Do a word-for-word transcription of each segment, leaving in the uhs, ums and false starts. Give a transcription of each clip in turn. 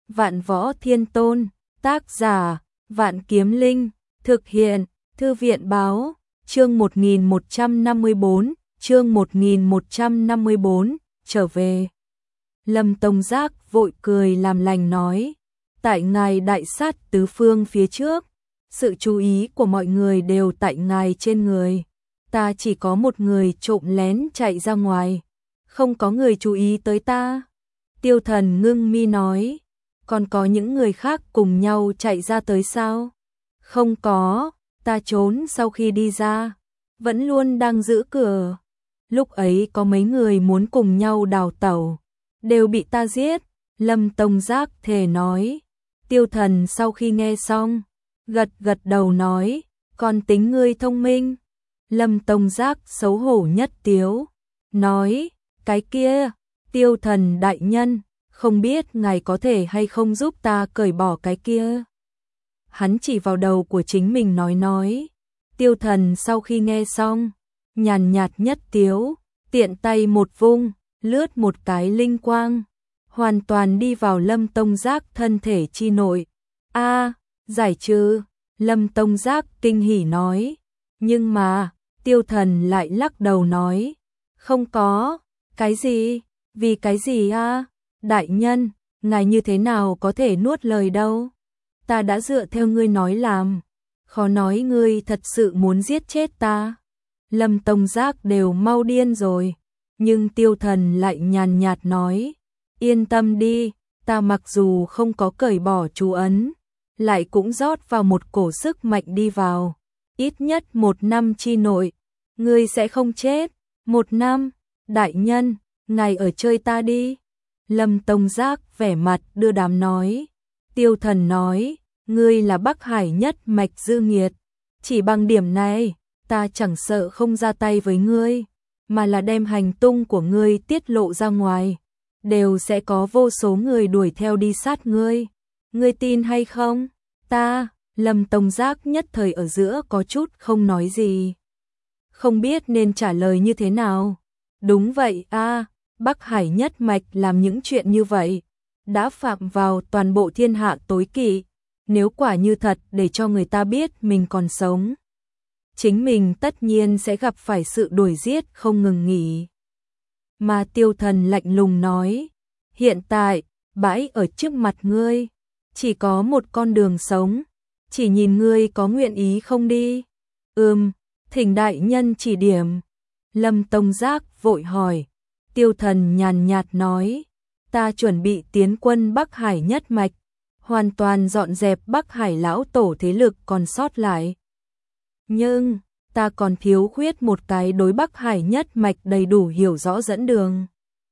Vạn Võ Thiên Tôn, tác giả, Vạn Kiếm Linh, thực hiện, Thư viện báo, chương một nghìn một trăm năm mươi bốn, chương một nghìn một trăm năm mươi bốn, trở về. Lâm Tông Giác vội cười làm lành nói, tại ngài đại sát tứ phương phía trước, sự chú ý của mọi người đều tại ngài trên người, ta chỉ có một người trộm lén chạy ra ngoài, không có người chú ý tới ta. Tiêu Thần ngưng mi nói, còn có những người khác cùng nhau chạy ra tới sao? Không có, ta trốn sau khi đi ra, vẫn luôn đang giữ cửa. Lúc ấy có mấy người muốn cùng nhau đào tẩu, đều bị ta giết. Lâm Tông Giác thề nói. Tiêu Thần sau khi nghe xong, gật gật đầu nói, còn tính ngươi thông minh. Lâm Tông Giác xấu hổ nhất tiếu, nói, cái kia, Tiêu Thần đại nhân, không biết ngài có thể hay không giúp ta cởi bỏ cái kia. Hắn chỉ vào đầu của chính mình nói nói. Tiêu Thần sau khi nghe xong, nhàn nhạt nhất tiếu, tiện tay một vung, lướt một cái linh quang, hoàn toàn đi vào Lâm Tông Giác thân thể chi nội. A, giải trừ, Lâm Tông Giác kinh hỉ nói. Nhưng mà, Tiêu Thần lại lắc đầu nói, không có, cái gì, vì cái gì a? Đại nhân, ngài như thế nào có thể nuốt lời đâu? Ta đã dựa theo ngươi nói làm, khó nói ngươi thật sự muốn giết chết ta. Lâm Tông Giác đều mau điên rồi, nhưng Tiêu Thần lại nhàn nhạt nói, yên tâm đi, ta mặc dù không có cởi bỏ chú ấn, lại cũng rót vào một cổ sức mạnh đi vào, ít nhất một năm chi nội, ngươi sẽ không chết. Một năm, đại nhân, ngài ở chơi ta đi. Lâm Tông Giác vẻ mặt đưa đám nói. Tiêu Thần nói, ngươi là Bắc Hải nhất mạch dư nghiệt, chỉ bằng điểm này, ta chẳng sợ không ra tay với ngươi, mà là đem hành tung của ngươi tiết lộ ra ngoài, đều sẽ có vô số người đuổi theo đi sát ngươi. Ngươi tin hay không? Ta, Lâm Tông Giác nhất thời ở giữa có chút không nói gì, không biết nên trả lời như thế nào. Đúng vậy a, Bắc Hải nhất mạch làm những chuyện như vậy, đã phạm vào toàn bộ thiên hạ tối kỵ, nếu quả như thật để cho người ta biết mình còn sống, chính mình tất nhiên sẽ gặp phải sự đuổi giết không ngừng nghỉ. Mà Tiêu Thần lạnh lùng nói, hiện tại, bãi ở trước mặt ngươi, chỉ có một con đường sống, chỉ nhìn ngươi có nguyện ý không đi. Ừm, thỉnh đại nhân chỉ điểm. Lâm Tông Giác vội hỏi. Tiêu Thần nhàn nhạt nói, ta chuẩn bị tiến quân Bắc Hải nhất mạch, hoàn toàn dọn dẹp Bắc Hải lão tổ thế lực còn sót lại. Nhưng, ta còn thiếu khuyết một cái đối Bắc Hải nhất mạch đầy đủ hiểu rõ dẫn đường.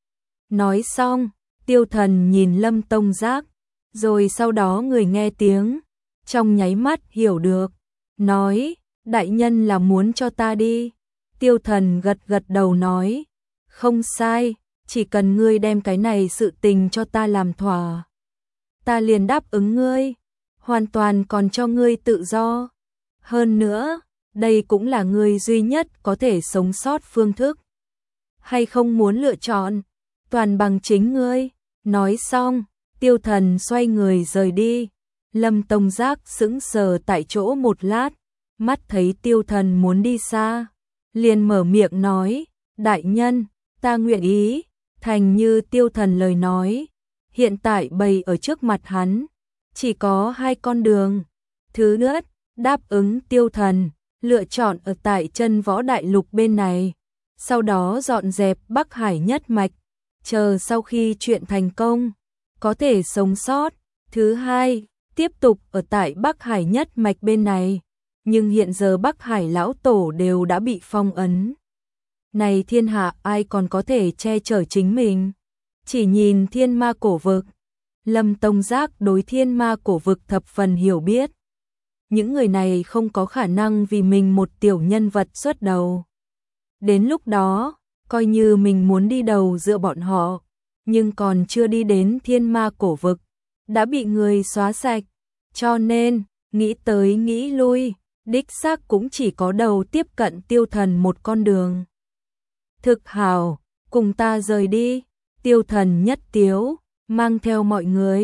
Nói xong, Tiêu Thần nhìn Lâm Tông Giác, rồi sau đó người nghe tiếng, trong nháy mắt hiểu được, nói, đại nhân là muốn cho ta đi. Tiêu Thần gật gật đầu nói, không sai, chỉ cần ngươi đem cái này sự tình cho ta làm thỏa, ta liền đáp ứng ngươi, hoàn toàn còn cho ngươi tự do. Hơn nữa, đây cũng là ngươi duy nhất có thể sống sót phương thức. Hay không muốn lựa chọn, toàn bằng chính ngươi. Nói xong, Tiêu Thần xoay người rời đi. Lâm Tông Giác sững sờ tại chỗ một lát, mắt thấy Tiêu Thần muốn đi xa, liền mở miệng nói, đại nhân, ta nguyện ý, thành như Tiêu Thần lời nói. Hiện tại bày ở trước mặt hắn, chỉ có hai con đường. Thứ nhất, đáp ứng Tiêu Thần, lựa chọn ở tại chân võ đại lục bên này, sau đó dọn dẹp Bắc Hải nhất mạch, chờ sau khi chuyện thành công, có thể sống sót. Thứ hai, tiếp tục ở tại Bắc Hải nhất mạch bên này, nhưng hiện giờ Bắc Hải lão tổ đều đã bị phong ấn. Này thiên hạ ai còn có thể che chở chính mình? Chỉ nhìn thiên ma cổ vực. Lâm Tông Giác đối thiên ma cổ vực thập phần hiểu biết. Những người này không có khả năng vì mình một tiểu nhân vật xuất đầu. Đến lúc đó, coi như mình muốn đi đầu giữa bọn họ, nhưng còn chưa đi đến thiên ma cổ vực, đã bị người xóa sạch. Cho nên, nghĩ tới nghĩ lui, đích xác cũng chỉ có đầu tiếp cận Tiêu Thần một con đường. Thực hào, cùng ta rời đi. Tiêu Thần nhất tiếu, mang theo mọi người,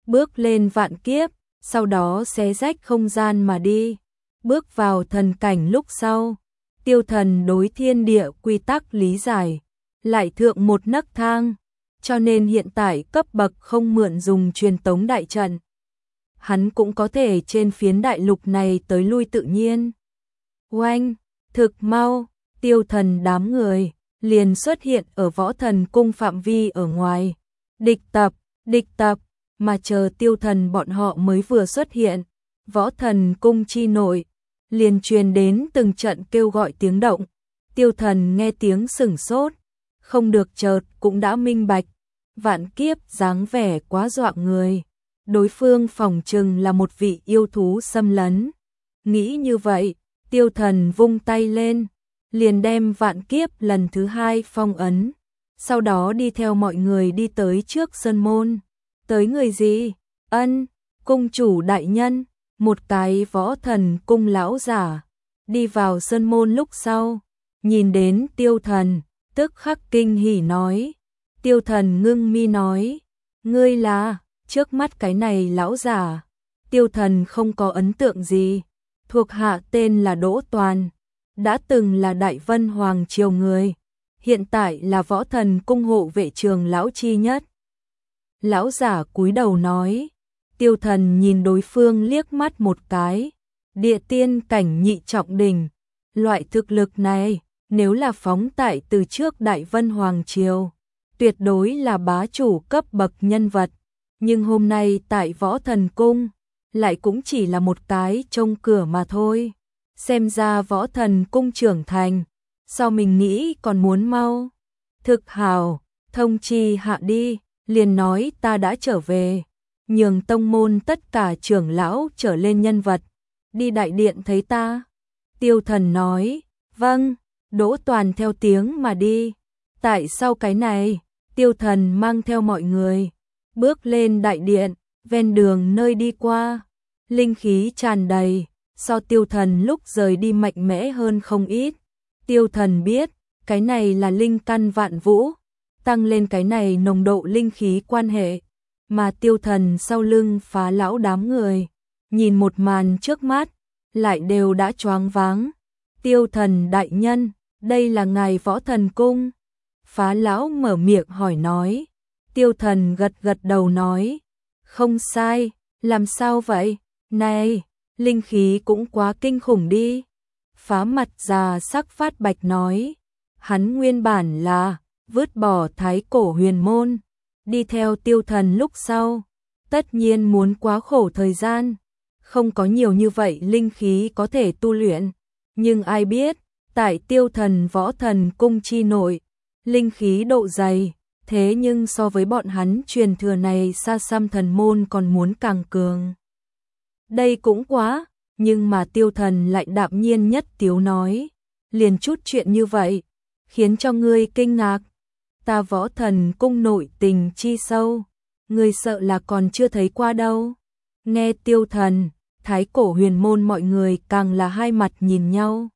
bước lên vạn kiếp, sau đó xé rách không gian mà đi. Bước vào thần cảnh lúc sau, Tiêu Thần đối thiên địa quy tắc lý giải, lại thượng một nấc thang, cho nên hiện tại cấp bậc không mượn dùng truyền tống đại trận. Hắn cũng có thể trên phiến đại lục này tới lui tự nhiên. Oanh, thực mau, Tiêu Thần đám người liền xuất hiện ở Võ Thần Cung phạm vi ở ngoài. Địch tập, địch tập, mà chờ Tiêu Thần bọn họ mới vừa xuất hiện, Võ Thần Cung chi nội liền truyền đến từng trận kêu gọi tiếng động. Tiêu Thần nghe tiếng sửng sốt, không được chợt cũng đã minh bạch, vạn kiếp dáng vẻ quá dọa người. Đối phương phỏng chừng là một vị yêu thú xâm lấn. Nghĩ như vậy, Tiêu Thần vung tay lên, liền đem vạn kiếp lần thứ hai phong ấn, sau đó đi theo mọi người đi tới trước sơn môn. Tới người gì? Ân, cung chủ đại nhân, một cái Võ Thần Cung lão giả. Đi vào sơn môn lúc sau, nhìn đến Tiêu Thần, tức khắc kinh hỉ nói. Tiêu Thần ngưng mi nói, ngươi là, trước mắt cái này lão giả. Tiêu Thần không có ấn tượng gì, thuộc hạ tên là Đỗ Toàn, đã từng là Đại Vân Hoàng triều người, hiện tại là Võ Thần Cung hộ vệ trường lão chi nhất. Lão giả cúi đầu nói. Tiêu Thần nhìn đối phương liếc mắt một cái, địa tiên cảnh nhị trọng đỉnh, loại thực lực này, nếu là phóng tại từ trước Đại Vân Hoàng triều, tuyệt đối là bá chủ cấp bậc nhân vật, nhưng hôm nay tại Võ Thần Cung, lại cũng chỉ là một cái trông cửa mà thôi. Xem ra Võ Thần Cung trưởng thành, sao mình nghĩ còn muốn mau. Thực hào, thông chi hạ đi, liền nói ta đã trở về, nhường tông môn tất cả trưởng lão trở lên nhân vật, đi đại điện thấy ta. Tiêu Thần nói, vâng. Đỗ Toàn theo tiếng mà đi. Tại sao cái này? Tiêu Thần mang theo mọi người, bước lên đại điện, ven đường nơi đi qua, linh khí tràn đầy, so Tiêu Thần lúc rời đi mạnh mẽ hơn không ít. Tiêu Thần biết, cái này là linh căn vạn vũ, tăng lên cái này nồng độ linh khí quan hệ, mà Tiêu Thần sau lưng Phá lão đám người, nhìn một màn trước mắt, lại đều đã choáng váng. Tiêu Thần đại nhân, đây là ngài Võ Thần Cung. Phá lão mở miệng hỏi nói. Tiêu Thần gật gật đầu nói, không sai, làm sao vậy? Này, linh khí cũng quá kinh khủng đi. Phá mặt già sắc phát bạch nói, hắn nguyên bản là vứt bỏ thái cổ huyền môn, đi theo Tiêu Thần lúc sau, tất nhiên muốn quá khổ thời gian, không có nhiều như vậy linh khí có thể tu luyện, nhưng ai biết, tại Tiêu Thần Võ Thần Cung chi nội, linh khí độ dày, thế nhưng so với bọn hắn truyền thừa này xa xăm thần môn còn muốn càng cường. Đây cũng quá, nhưng mà Tiêu Thần lại đạm nhiên nhất tiếu nói, liền chút chuyện như vậy, khiến cho ngươi kinh ngạc. Ta Võ Thần Cung nội tình chi sâu, ngươi sợ là còn chưa thấy qua đâu. Nghe Tiêu Thần, thái cổ huyền môn mọi người càng là hai mặt nhìn nhau.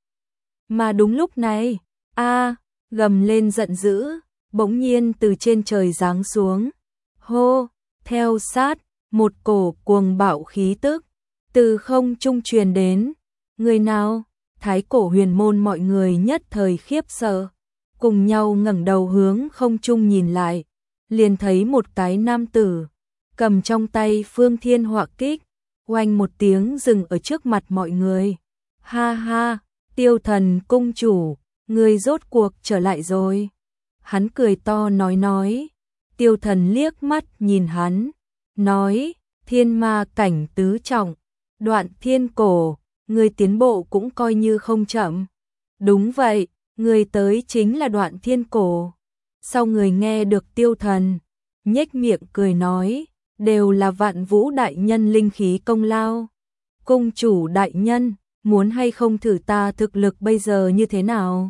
Mà đúng lúc này, a gầm lên giận dữ, bỗng nhiên từ trên trời giáng xuống. Hô, theo sát, một cổ cuồng bạo khí tức, từ không trung truyền đến. Người nào? Thái cổ huyền môn mọi người nhất thời khiếp sợ, cùng nhau ngẩng đầu hướng không trung nhìn lại, liền thấy một cái nam tử, cầm trong tay phương thiên họa kích, oanh một tiếng dừng ở trước mặt mọi người. Ha ha, Tiêu Thần cung chủ, ngươi rốt cuộc trở lại rồi. Hắn cười to nói nói. Tiêu Thần liếc mắt nhìn hắn, nói, thiên ma cảnh tứ trọng, đoạn thiên cổ, ngươi tiến bộ cũng coi như không chậm. Đúng vậy, người tới chính là đoạn thiên cổ. Sau người nghe được Tiêu Thần, nhếch miệng cười nói, đều là Vạn Vũ đại nhân linh khí công lao. Cung chủ đại nhân, muốn hay không thử ta thực lực bây giờ như thế nào?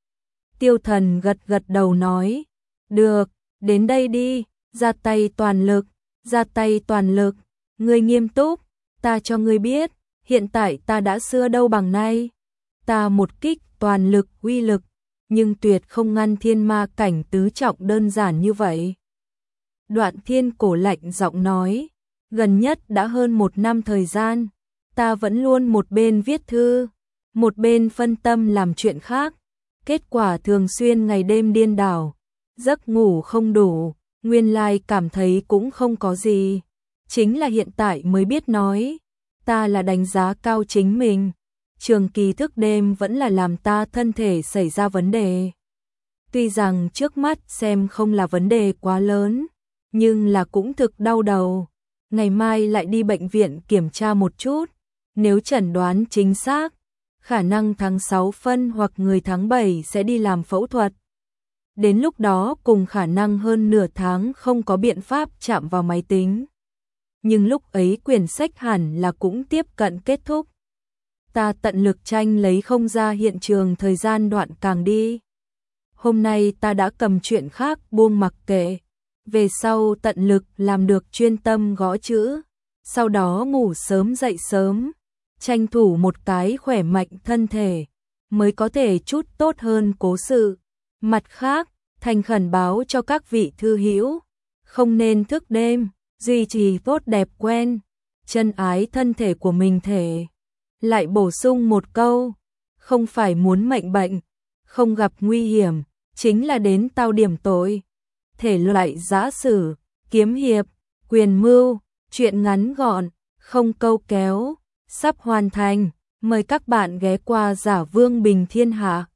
Tiêu Thần gật gật đầu nói, được, đến đây đi, ra tay toàn lực, ra tay toàn lực, ngươi nghiêm túc, ta cho ngươi biết, hiện tại ta đã xưa đâu bằng nay. Ta một kích toàn lực uy lực, nhưng tuyệt không ngăn thiên ma cảnh tứ trọng đơn giản như vậy. Đoạn thiên cổ lạnh giọng nói, Gần nhất đã hơn một năm thời gian, ta vẫn luôn một bên viết thư, một bên phân tâm làm chuyện khác. Kết quả thường xuyên ngày đêm điên đảo, giấc ngủ không đủ, nguyên lai cảm thấy cũng không có gì. Chính là hiện tại mới biết nói, ta là đánh giá cao chính mình. Trường kỳ thức đêm vẫn là làm ta thân thể xảy ra vấn đề. Tuy rằng trước mắt xem không là vấn đề quá lớn, nhưng là cũng thực đau đầu. Ngày mai lại đi bệnh viện kiểm tra một chút, nếu chẩn đoán chính xác, khả năng tháng sáu phân hoặc người tháng bảy sẽ đi làm phẫu thuật. Đến lúc đó cùng khả năng hơn nửa tháng không có biện pháp chạm vào máy tính. Nhưng lúc ấy quyển sách hẳn là cũng tiếp cận kết thúc. Ta tận lực tranh lấy không ra hiện trường thời gian đoạn càng đi. Hôm nay ta đã cầm chuyện khác buông mặc kệ. Về sau tận lực làm được chuyên tâm gõ chữ. Sau đó ngủ sớm dậy sớm. Tranh thủ một cái khỏe mạnh thân thể. Mới có thể chút tốt hơn cố sự. Mặt khác, thành khẩn báo cho các vị thư hữu. Không nên thức đêm, duy trì tốt đẹp quen. Chân ái thân thể của mình thể. Lại bổ sung một câu. Không phải muốn mệnh bệnh. Không gặp nguy hiểm. Chính là đến tao điểm tội. Thể loại giã sử, kiếm hiệp, quyền mưu, truyện ngắn gọn, không câu kéo, sắp hoàn thành. Mời các bạn ghé qua Giả Vương Bình Thiên Hạ.